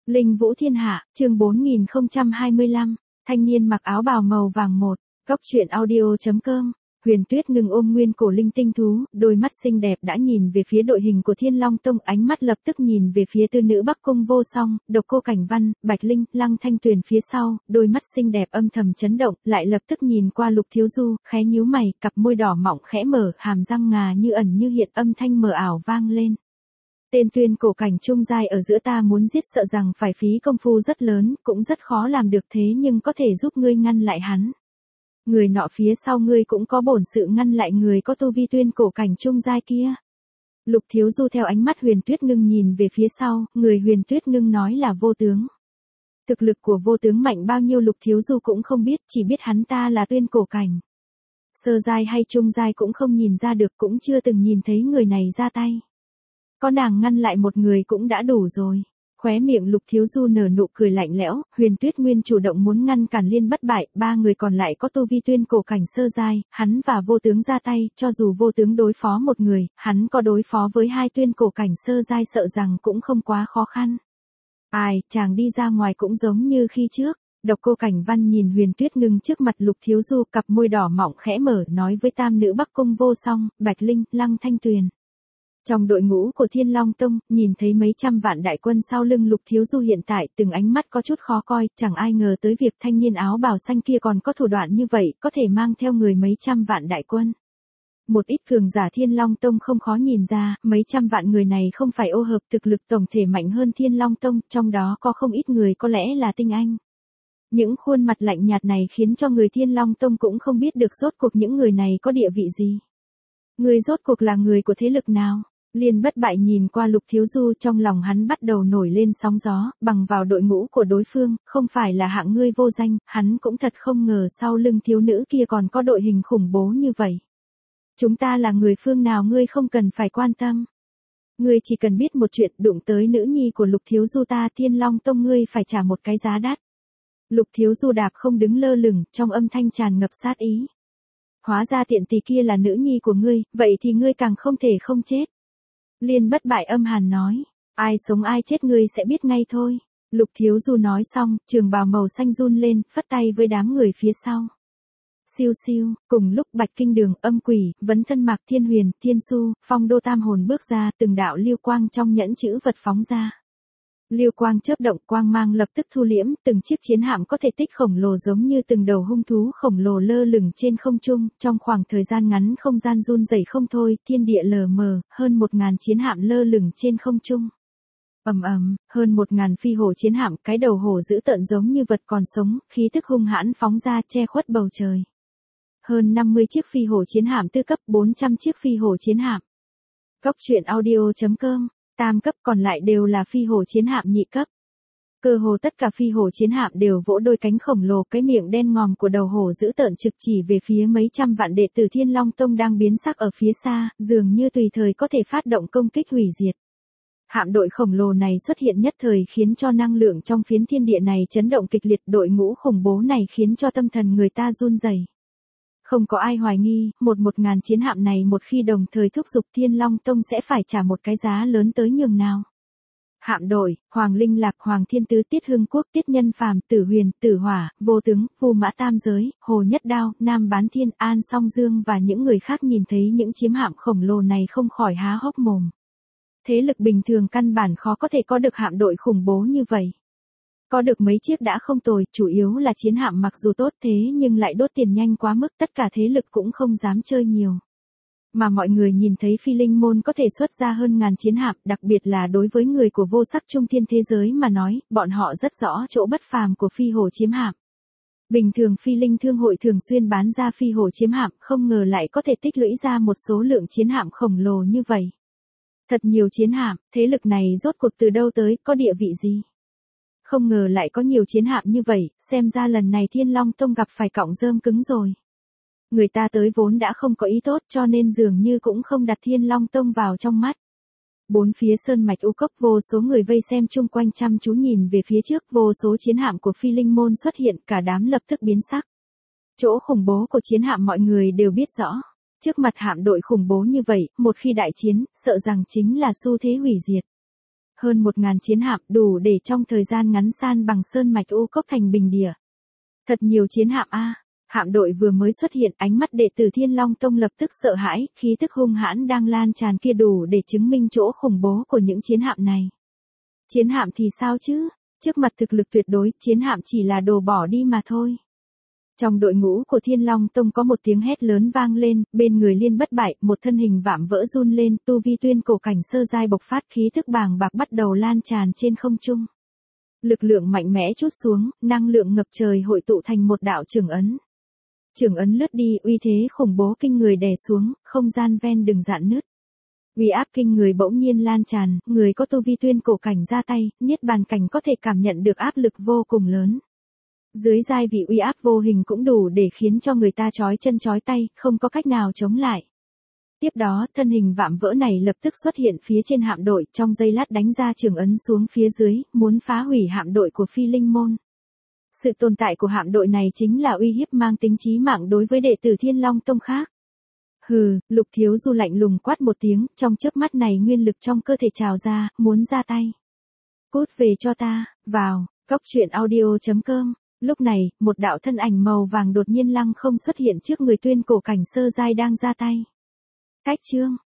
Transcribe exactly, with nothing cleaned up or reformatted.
Linh Vũ Thiên Hạ, chương bốn nghìn không trăm hai mươi lăm, thanh niên mặc áo bào màu vàng một, góc truyện audio.com. Huyền Tuyết Ngưng ôm nguyên cổ linh tinh thú, đôi mắt xinh đẹp đã nhìn về phía đội hình của Thiên Long Tông, ánh mắt lập tức nhìn về phía tư nữ Bắc Cung Vô Song, Độc Cô Cảnh Văn, Bạch Linh, Lăng Thanh Tuyền phía sau, đôi mắt xinh đẹp âm thầm chấn động, lại lập tức nhìn qua Lục Thiếu Du, khẽ nhíu mày, cặp môi đỏ mọng khẽ mở, hàm răng ngà như ẩn như hiện, âm thanh mờ ảo vang lên. Tên tuyên cổ cảnh trung giai ở giữa ta muốn giết sợ rằng phải phí công phu rất lớn, cũng rất khó làm được, thế nhưng có thể giúp ngươi ngăn lại hắn. Người nọ phía sau ngươi cũng có bổn sự ngăn lại người có tu vi tuyên cổ cảnh trung giai kia. Lục Thiếu Du theo ánh mắt Huyền Tuyết Ngưng nhìn về phía sau, người Huyền Tuyết Ngưng nói là Vô Tướng. Thực lực của Vô Tướng mạnh bao nhiêu Lục Thiếu Du cũng không biết, chỉ biết hắn ta là tuyên cổ cảnh. Sơ giai hay trung giai cũng không nhìn ra được, cũng chưa từng nhìn thấy người này ra tay. Có nàng ngăn lại một người cũng đã đủ rồi. Khóe miệng Lục Thiếu Du nở nụ cười lạnh lẽo, Huyền Tuyết Nguyên chủ động muốn ngăn cản Liên bất bại, ba người còn lại có tu vi tuyên cổ cảnh sơ giai, hắn và Vô Tướng ra tay, cho dù Vô Tướng đối phó một người, hắn có đối phó với hai tuyên cổ cảnh sơ giai sợ rằng cũng không quá khó khăn. Ai, chàng đi ra ngoài cũng giống như khi trước. Độc Cô Cảnh Văn nhìn Huyền Tuyết Ngưng trước mặt Lục Thiếu Du, cặp môi đỏ mọng khẽ mở, nói với tam nữ Bắc Cung Vô Song, Bạch Linh, Lăng Thanh Tuyền. Trong đội ngũ của Thiên Long Tông, nhìn thấy mấy trăm vạn đại quân sau lưng Lục Thiếu Du hiện tại, từng ánh mắt có chút khó coi, chẳng ai ngờ tới việc thanh niên áo bào xanh kia còn có thủ đoạn như vậy, có thể mang theo người mấy trăm vạn đại quân. Một ít cường giả Thiên Long Tông không khó nhìn ra, mấy trăm vạn người này không phải ô hợp, thực lực tổng thể mạnh hơn Thiên Long Tông, trong đó có không ít người có lẽ là tinh anh. Những khuôn mặt lạnh nhạt này khiến cho người Thiên Long Tông cũng không biết được rốt cuộc những người này có địa vị gì. Người rốt cuộc là người của thế lực nào? Liên bất bại nhìn qua Lục Thiếu Du, trong lòng hắn bắt đầu nổi lên sóng gió, bằng vào đội ngũ của đối phương, không phải là hạng ngươi vô danh, hắn cũng thật không ngờ sau lưng thiếu nữ kia còn có đội hình khủng bố như vậy. Chúng ta là người phương nào ngươi không cần phải quan tâm. Ngươi chỉ cần biết một chuyện, đụng tới nữ nhi của Lục Thiếu Du ta Thiên Long Tông ngươi phải trả một cái giá đắt. Lục Thiếu Du đạp không đứng lơ lửng, trong âm thanh tràn ngập sát ý. Hóa ra tiện tỳ kia là nữ nhi của ngươi, vậy thì ngươi càng không thể không chết. Liên bất bại âm hàn nói, ai sống ai chết ngươi sẽ biết ngay thôi. Lục Thiếu Du nói xong, trường bào màu xanh run lên, phất tay với đám người phía sau. Siêu siêu, cùng lúc Bạch Kinh Đường, Âm Quỷ, Vấn Thân Mạc Thiên Huyền, Thiên Su, Phong Đô Tam Hồn bước ra, từng đạo lưu quang trong nhẫn chữ vật phóng ra. Lưu quang chớp động, quang mang lập tức thu liễm, từng chiếc chiến hạm có thể tích khổng lồ giống như từng đầu hung thú khổng lồ lơ lửng trên không trung, trong khoảng thời gian ngắn không gian run rẩy không thôi, thiên địa lờ mờ, hơn một ngàn chiến hạm lơ lửng trên không trung. Ầm ầm, hơn một ngàn phi hổ chiến hạm, cái đầu hổ dữ tợn giống như vật còn sống, khí tức hung hãn phóng ra che khuất bầu trời. Hơn năm mươi chiếc phi hổ chiến hạm tư cấp, bốn trăm chiếc phi hổ chiến hạm. Góc truyện audio.com. Tam cấp, còn lại đều là phi hổ chiến hạm nhị cấp. Cơ hồ tất cả phi hổ chiến hạm đều vỗ đôi cánh khổng lồ, cái miệng đen ngòm của đầu hổ dữ tợn trực chỉ về phía mấy trăm vạn đệ tử Thiên Long Tông đang biến sắc ở phía xa, dường như tùy thời có thể phát động công kích hủy diệt. Hạm đội khổng lồ này xuất hiện nhất thời khiến cho năng lượng trong phiến thiên địa này chấn động kịch liệt, đội ngũ khủng bố này khiến cho tâm thần người ta run rẩy. Không có ai hoài nghi, một một ngàn chiến hạm này một khi đồng thời thúc giục Thiên Long Tông sẽ phải trả một cái giá lớn tới nhường nào. Hạm đội, Hoàng Linh Lạc, Hoàng Thiên Tứ, Tiết Hưng Quốc, Tiết Nhân Phàm, Tử Huyền, Tử Hỏa, Vô Tướng, Vu Mã Tam Giới, Hồ Nhất Đao, Nam Bán Thiên, An Song Dương và những người khác nhìn thấy những chiến hạm khổng lồ này không khỏi há hốc mồm. Thế lực bình thường căn bản khó có thể có được hạm đội khủng bố như vậy. Có được mấy chiếc đã không tồi, chủ yếu là chiến hạm mặc dù tốt thế nhưng lại đốt tiền nhanh quá mức, tất cả thế lực cũng không dám chơi nhiều. Mà mọi người nhìn thấy Phi Linh Môn có thể xuất ra hơn ngàn chiến hạm, đặc biệt là đối với người của vô sắc trung thiên thế giới mà nói, bọn họ rất rõ chỗ bất phàm của phi hổ chiếm hạm. Bình thường Phi Linh Thương hội thường xuyên bán ra phi hổ chiếm hạm, không ngờ lại có thể tích lũy ra một số lượng chiến hạm khổng lồ như vậy. Thật nhiều chiến hạm, thế lực này rốt cuộc từ đâu tới, có địa vị gì? Không ngờ lại có nhiều chiến hạm như vậy, xem ra lần này Thiên Long Tông gặp phải cọng rơm cứng rồi. Người ta tới vốn đã không có ý tốt cho nên dường như cũng không đặt Thiên Long Tông vào trong mắt. Bốn phía sơn mạch u cốc vô số người vây xem chung quanh chăm chú nhìn về phía trước, vô số chiến hạm của Phi Linh Môn xuất hiện, cả đám lập tức biến sắc. Chỗ khủng bố của chiến hạm mọi người đều biết rõ. Trước mặt hạm đội khủng bố như vậy, một khi đại chiến, sợ rằng chính là xu thế hủy diệt. Hơn một ngàn chiến hạm đủ để trong thời gian ngắn san bằng sơn mạch U Cốc thành bình địa. Thật nhiều chiến hạm a. Hạm đội vừa mới xuất hiện, ánh mắt đệ tử Thiên Long Tông lập tức sợ hãi, khí tức hung hãn đang lan tràn kia đủ để chứng minh chỗ khủng bố của những chiến hạm này. Chiến hạm thì sao chứ? Trước mặt thực lực tuyệt đối, chiến hạm chỉ là đồ bỏ đi mà thôi. Trong đội ngũ của Thiên Long Tông có một tiếng hét lớn vang lên, bên người Liên Bất Bại, một thân hình vạm vỡ run lên, tu vi tuyên cổ cảnh sơ giai bộc phát, khí thức bàng bạc bắt đầu lan tràn trên không trung. Lực lượng mạnh mẽ trút xuống, năng lượng ngập trời hội tụ thành một đạo trường ấn. Trường ấn lướt đi, uy thế khủng bố kinh người đè xuống, không gian ven đường rạn nứt. Uy áp kinh người bỗng nhiên lan tràn, người có tu vi tuyên cổ cảnh ra tay, niết bàn cảnh có thể cảm nhận được áp lực vô cùng lớn. Dưới giai vị uy áp vô hình cũng đủ để khiến cho người ta chói chân chói tay, không có cách nào chống lại. Tiếp đó, thân hình vạm vỡ này lập tức xuất hiện phía trên hạm đội, trong giây lát đánh ra trường ấn xuống phía dưới, muốn phá hủy hạm đội của Phi Linh Môn. Sự tồn tại của hạm đội này chính là uy hiếp mang tính chí mạng đối với đệ tử Thiên Long Tông khác. Hừ, Lục Thiếu Du lạnh lùng quát một tiếng, trong chớp mắt này nguyên lực trong cơ thể trào ra, muốn ra tay. Cút về cho ta, vào, cốc truyện audio chấm com. Lúc này, một đạo thân ảnh màu vàng đột nhiên lăng không xuất hiện trước người tuyên cổ cảnh sơ giai đang ra tay. Cách chương,